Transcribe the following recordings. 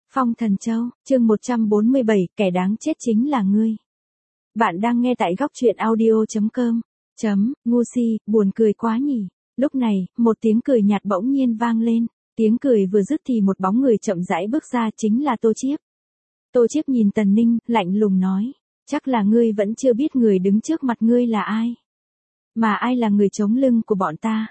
Phong Thần Châu, chương 147, kẻ đáng chết chính là ngươi. Bạn đang nghe tại góc truyện audio.com. Ngu si, buồn cười quá nhỉ. Lúc này, một tiếng cười nhạt bỗng nhiên vang lên. Tiếng cười vừa dứt thì một bóng người chậm rãi bước ra, chính là Tô Chiếp. Tô Chiếp nhìn Tần Ninh, lạnh lùng nói. Chắc là ngươi vẫn chưa biết người đứng trước mặt ngươi là ai. Mà ai là người chống lưng của bọn ta.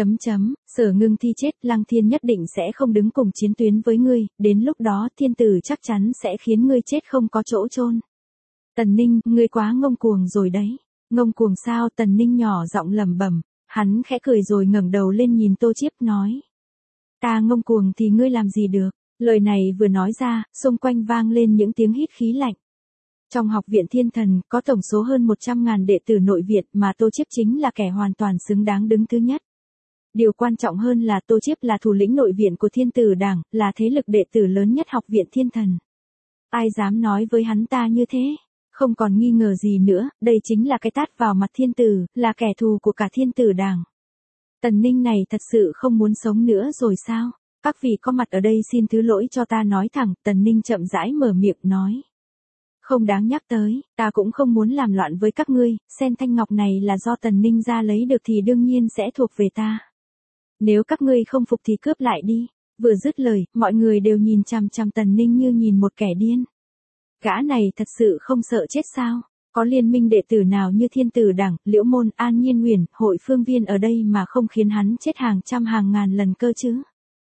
Sở Ngưng Thi chết, Lăng Thiên nhất định sẽ không đứng cùng chiến tuyến với ngươi, đến lúc đó thiên tử chắc chắn sẽ khiến ngươi chết không có chỗ chôn. Tần Ninh, ngươi quá ngông cuồng rồi đấy. Ngông cuồng sao? Tần Ninh nhỏ giọng lẩm bẩm, hắn khẽ cười rồi ngẩng đầu lên nhìn Tô Chiếp nói. Ta ngông cuồng thì ngươi làm gì được? Lời này vừa nói ra, xung quanh vang lên những tiếng hít khí lạnh. Trong học viện Thiên Thần, có tổng số hơn 100.000 đệ tử nội viện mà Tô Chiếp chính là kẻ hoàn toàn xứng đáng đứng thứ nhất. Điều quan trọng hơn là Tô Chiếp là thủ lĩnh nội viện của Thiên Tử Đảng, là thế lực đệ tử lớn nhất học viện Thiên Thần. Ai dám nói với hắn ta như thế? Không còn nghi ngờ gì nữa, đây chính là cái tát vào mặt thiên tử, là kẻ thù của cả Thiên Tử Đảng. Tần Ninh này thật sự không muốn sống nữa rồi sao? Các vị có mặt ở đây xin thứ lỗi cho ta nói thẳng, Tần Ninh chậm rãi mở miệng nói. Không đáng nhắc tới, ta cũng không muốn làm loạn với các ngươi, sen thanh ngọc này là do Tần Ninh ra lấy được thì đương nhiên sẽ thuộc về ta. Nếu các ngươi không phục thì cướp lại đi. Vừa dứt lời, mọi người đều nhìn chằm chằm Tần Ninh như nhìn một kẻ điên. Gã này thật sự không sợ chết sao? Có liên minh đệ tử nào như Thiên Tử Đảng, Liễu Môn, An Nhiên Huyền, Hội Phương Viên ở đây mà không khiến hắn chết hàng trăm hàng ngàn lần cơ chứ?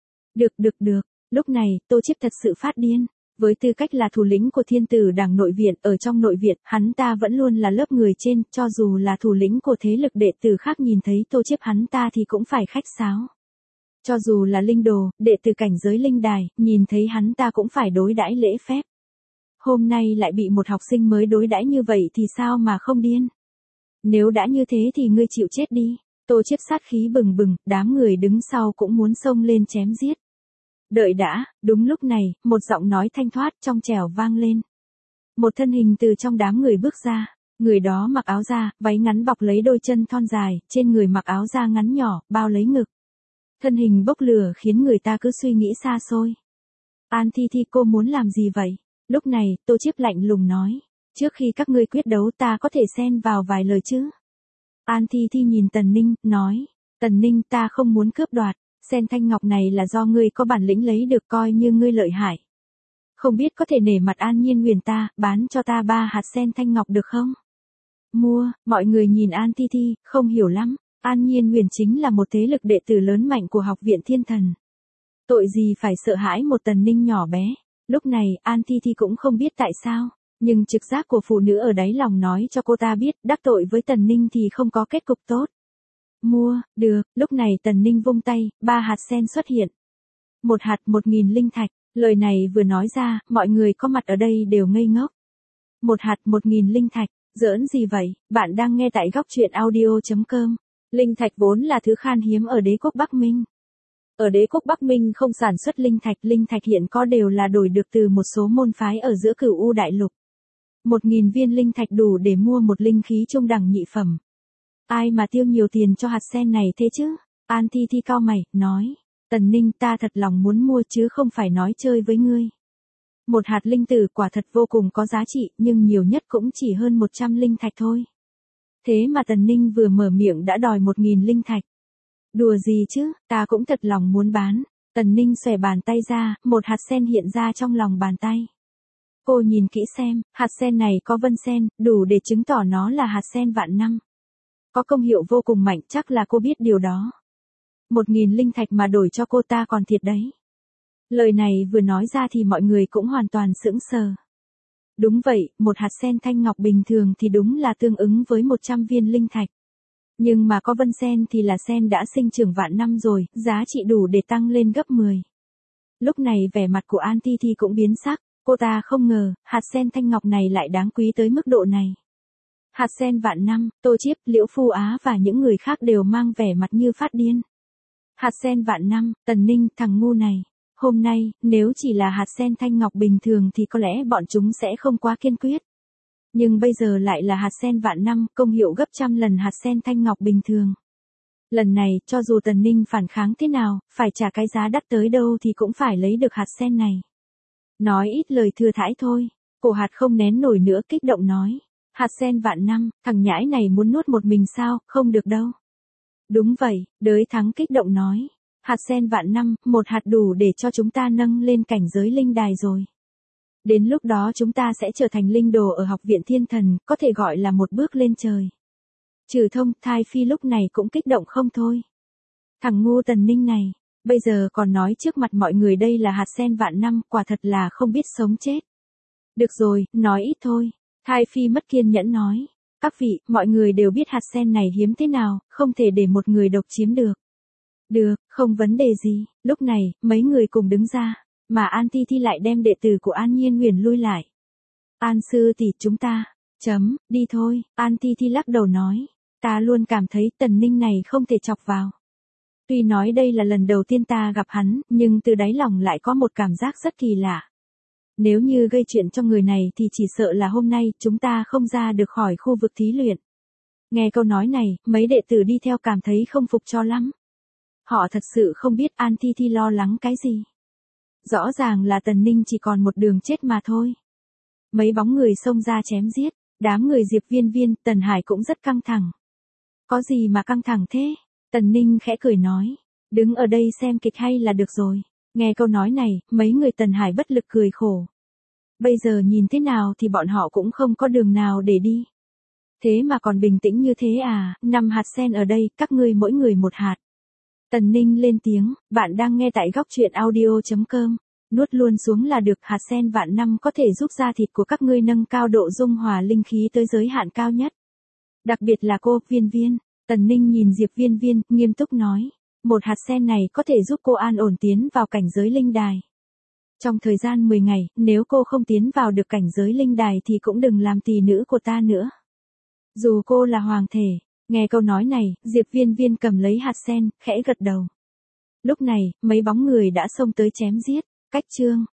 Được. Lúc này, Tô Chiếp thật sự phát điên. Với tư cách là thủ lĩnh của Thiên Tử Đảng nội viện, ở trong nội viện, hắn ta vẫn luôn là lớp người trên, cho dù là thủ lĩnh của thế lực đệ tử khác nhìn thấy Tô Chiếp hắn ta thì cũng phải khách sáo. Cho dù là linh đồ, đệ tử cảnh giới linh đài, nhìn thấy hắn ta cũng phải đối đãi lễ phép. Hôm nay lại bị một học sinh mới đối đãi như vậy thì sao mà không điên? Nếu đã như thế thì ngươi chịu chết đi. Tô Chiếp sát khí bừng bừng, đám người đứng sau cũng muốn xông lên chém giết. Đợi đã, đúng lúc này, một giọng nói thanh thoát trong trẻo vang lên. Một thân hình từ trong đám người bước ra, người đó mặc áo da, váy ngắn bọc lấy đôi chân thon dài, trên người mặc áo da ngắn nhỏ, bao lấy ngực. Thân hình bốc lửa khiến người ta cứ suy nghĩ xa xôi. An Thi Thi, cô muốn làm gì vậy? Lúc này, Tô Chiếp lạnh lùng nói. Trước khi các ngươi quyết đấu ta có thể xen vào vài lời chứ? An Thi Thi nhìn Tần Ninh, nói. Tần Ninh, ta không muốn cướp đoạt. Sen thanh ngọc này là do ngươi có bản lĩnh lấy được, coi như ngươi lợi hại. Không biết có thể nể mặt An Nhiên Huyền ta, bán cho ta 3 hạt sen thanh ngọc được không? Mua. Mọi người nhìn An Thi Thi, không hiểu lắm. An Nhiên Huyền chính là một thế lực đệ tử lớn mạnh của học viện Thiên Thần. Tội gì phải sợ hãi một Tần Ninh nhỏ bé. Lúc này, An Thi Thi cũng không biết tại sao, nhưng trực giác của phụ nữ ở đáy lòng nói cho cô ta biết, đắc tội với Tần Ninh thì không có kết cục tốt. Mua. Được. Lúc này Tần Ninh vung tay, 3 hạt sen xuất hiện. Một hạt 1.000 linh thạch. Lời này vừa nói ra, mọi người có mặt ở đây đều ngây ngốc. Một hạt 1.000 linh thạch. Giỡn gì vậy? Bạn đang nghe tại góc truyện audio.com. Linh thạch vốn là thứ khan hiếm ở đế quốc Bắc Minh. Ở đế quốc Bắc Minh không sản xuất linh thạch hiện có đều là đổi được từ một số môn phái ở giữa Cửu U đại lục. 1.000 viên linh thạch đủ để mua một linh khí trung đẳng nhị phẩm. Ai mà tiêu nhiều tiền cho hạt sen này thế chứ? An Thi Thi cau mày, nói. Tần Ninh, ta thật lòng muốn mua chứ không phải nói chơi với ngươi. Một hạt linh tử quả thật vô cùng có giá trị, nhưng nhiều nhất cũng chỉ hơn 100 linh thạch thôi. Thế mà Tần Ninh vừa mở miệng đã đòi 1.000 linh thạch. Đùa gì chứ, ta cũng thật lòng muốn bán. Tần Ninh xòe bàn tay ra, một hạt sen hiện ra trong lòng bàn tay. Cô nhìn kỹ xem, hạt sen này có vân sen, đủ để chứng tỏ nó là hạt sen vạn năm. Có công hiệu vô cùng mạnh, chắc là cô biết điều đó. 1.000 linh thạch mà đổi cho cô ta còn thiệt đấy. Lời này vừa nói ra thì mọi người cũng hoàn toàn sững sờ. Đúng vậy, một hạt sen thanh ngọc bình thường thì đúng là tương ứng với 100 viên linh thạch. Nhưng mà có vân sen thì là sen đã sinh trưởng vạn năm rồi, giá trị đủ để tăng lên gấp 10. Lúc này vẻ mặt của An Thi Thi cũng biến sắc, cô ta không ngờ, hạt sen thanh ngọc này lại đáng quý tới mức độ này. Hạt sen vạn năm, Tô Chiếp, Liễu Phu Á và những người khác đều mang vẻ mặt như phát điên. Hạt sen vạn năm, Tần Ninh, thằng ngu này. Hôm nay, nếu chỉ là hạt sen thanh ngọc bình thường thì có lẽ bọn chúng sẽ không quá kiên quyết. Nhưng bây giờ lại là hạt sen vạn năm, công hiệu gấp trăm lần hạt sen thanh ngọc bình thường. Lần này, cho dù Tần Ninh phản kháng thế nào, phải trả cái giá đắt tới đâu thì cũng phải lấy được hạt sen này. Nói ít lời thừa thãi thôi. Cổ hạt không nén nổi nữa kích động nói. Hạt sen vạn năm, thằng nhãi này muốn nuốt một mình sao, không được đâu. Đúng vậy, đới thắng kích động nói. Hạt sen vạn năm, một hạt đủ để cho chúng ta nâng lên cảnh giới linh đài rồi. Đến lúc đó chúng ta sẽ trở thành linh đồ ở học viện thiên thần, có thể gọi là một bước lên trời. Trừ Thông, Thai Phi lúc này cũng kích động không thôi. Thằng ngu Tần Ninh này, bây giờ còn nói trước mặt mọi người đây là hạt sen vạn năm, quả thật là không biết sống chết. Được rồi, nói ít thôi. Thai Phi mất kiên nhẫn nói. Các vị, mọi người đều biết hạt sen này hiếm thế nào, không thể để một người độc chiếm được. Được, không vấn đề gì. Lúc này, mấy người cùng đứng ra, mà An Ti Thi lại đem đệ tử của An Nhiên Huyền lui lại. An sư tỷ chúng ta, đi thôi. An Ti Thi lắc đầu nói. Ta luôn cảm thấy Tần Ninh này không thể chọc vào. Tuy nói đây là lần đầu tiên ta gặp hắn, nhưng từ đáy lòng lại có một cảm giác rất kỳ lạ. Nếu như gây chuyện cho người này thì chỉ sợ là hôm nay chúng ta không ra được khỏi khu vực thí luyện. Nghe câu nói này, mấy đệ tử đi theo cảm thấy không phục cho lắm. Họ thật sự không biết An Thi Thi lo lắng cái gì. Rõ ràng là Tần Ninh chỉ còn một đường chết mà thôi. Mấy bóng người xông ra chém giết, đám người Diệp Viên Viên, Tần Hải cũng rất căng thẳng. Có gì mà căng thẳng thế? Tần Ninh khẽ cười nói, đứng ở đây xem kịch hay là được rồi. Nghe câu nói này, mấy người Tần Hải bất lực cười khổ. Bây giờ nhìn thế nào thì bọn họ cũng không có đường nào để đi. Thế mà còn bình tĩnh như thế à, 5 hạt sen ở đây, các ngươi mỗi người một hạt. Tần Ninh lên tiếng, bạn đang nghe tại góc truyện audio.com. Nuốt luôn xuống là được, hạt sen vạn năm có thể giúp da thịt của các ngươi nâng cao độ dung hòa linh khí tới giới hạn cao nhất. Đặc biệt là cô, Viên Viên. Tần Ninh nhìn Diệp Viên Viên, nghiêm túc nói. Một hạt sen này có thể giúp cô an ổn tiến vào cảnh giới linh đài. Trong thời gian 10 ngày, nếu cô không tiến vào được cảnh giới linh đài thì cũng đừng làm tỳ nữ của ta nữa. Dù cô là hoàng thể. Nghe câu nói này, Diệp Viên Viên cầm lấy hạt sen, khẽ gật đầu. Lúc này, mấy bóng người đã xông tới chém giết. Cách chương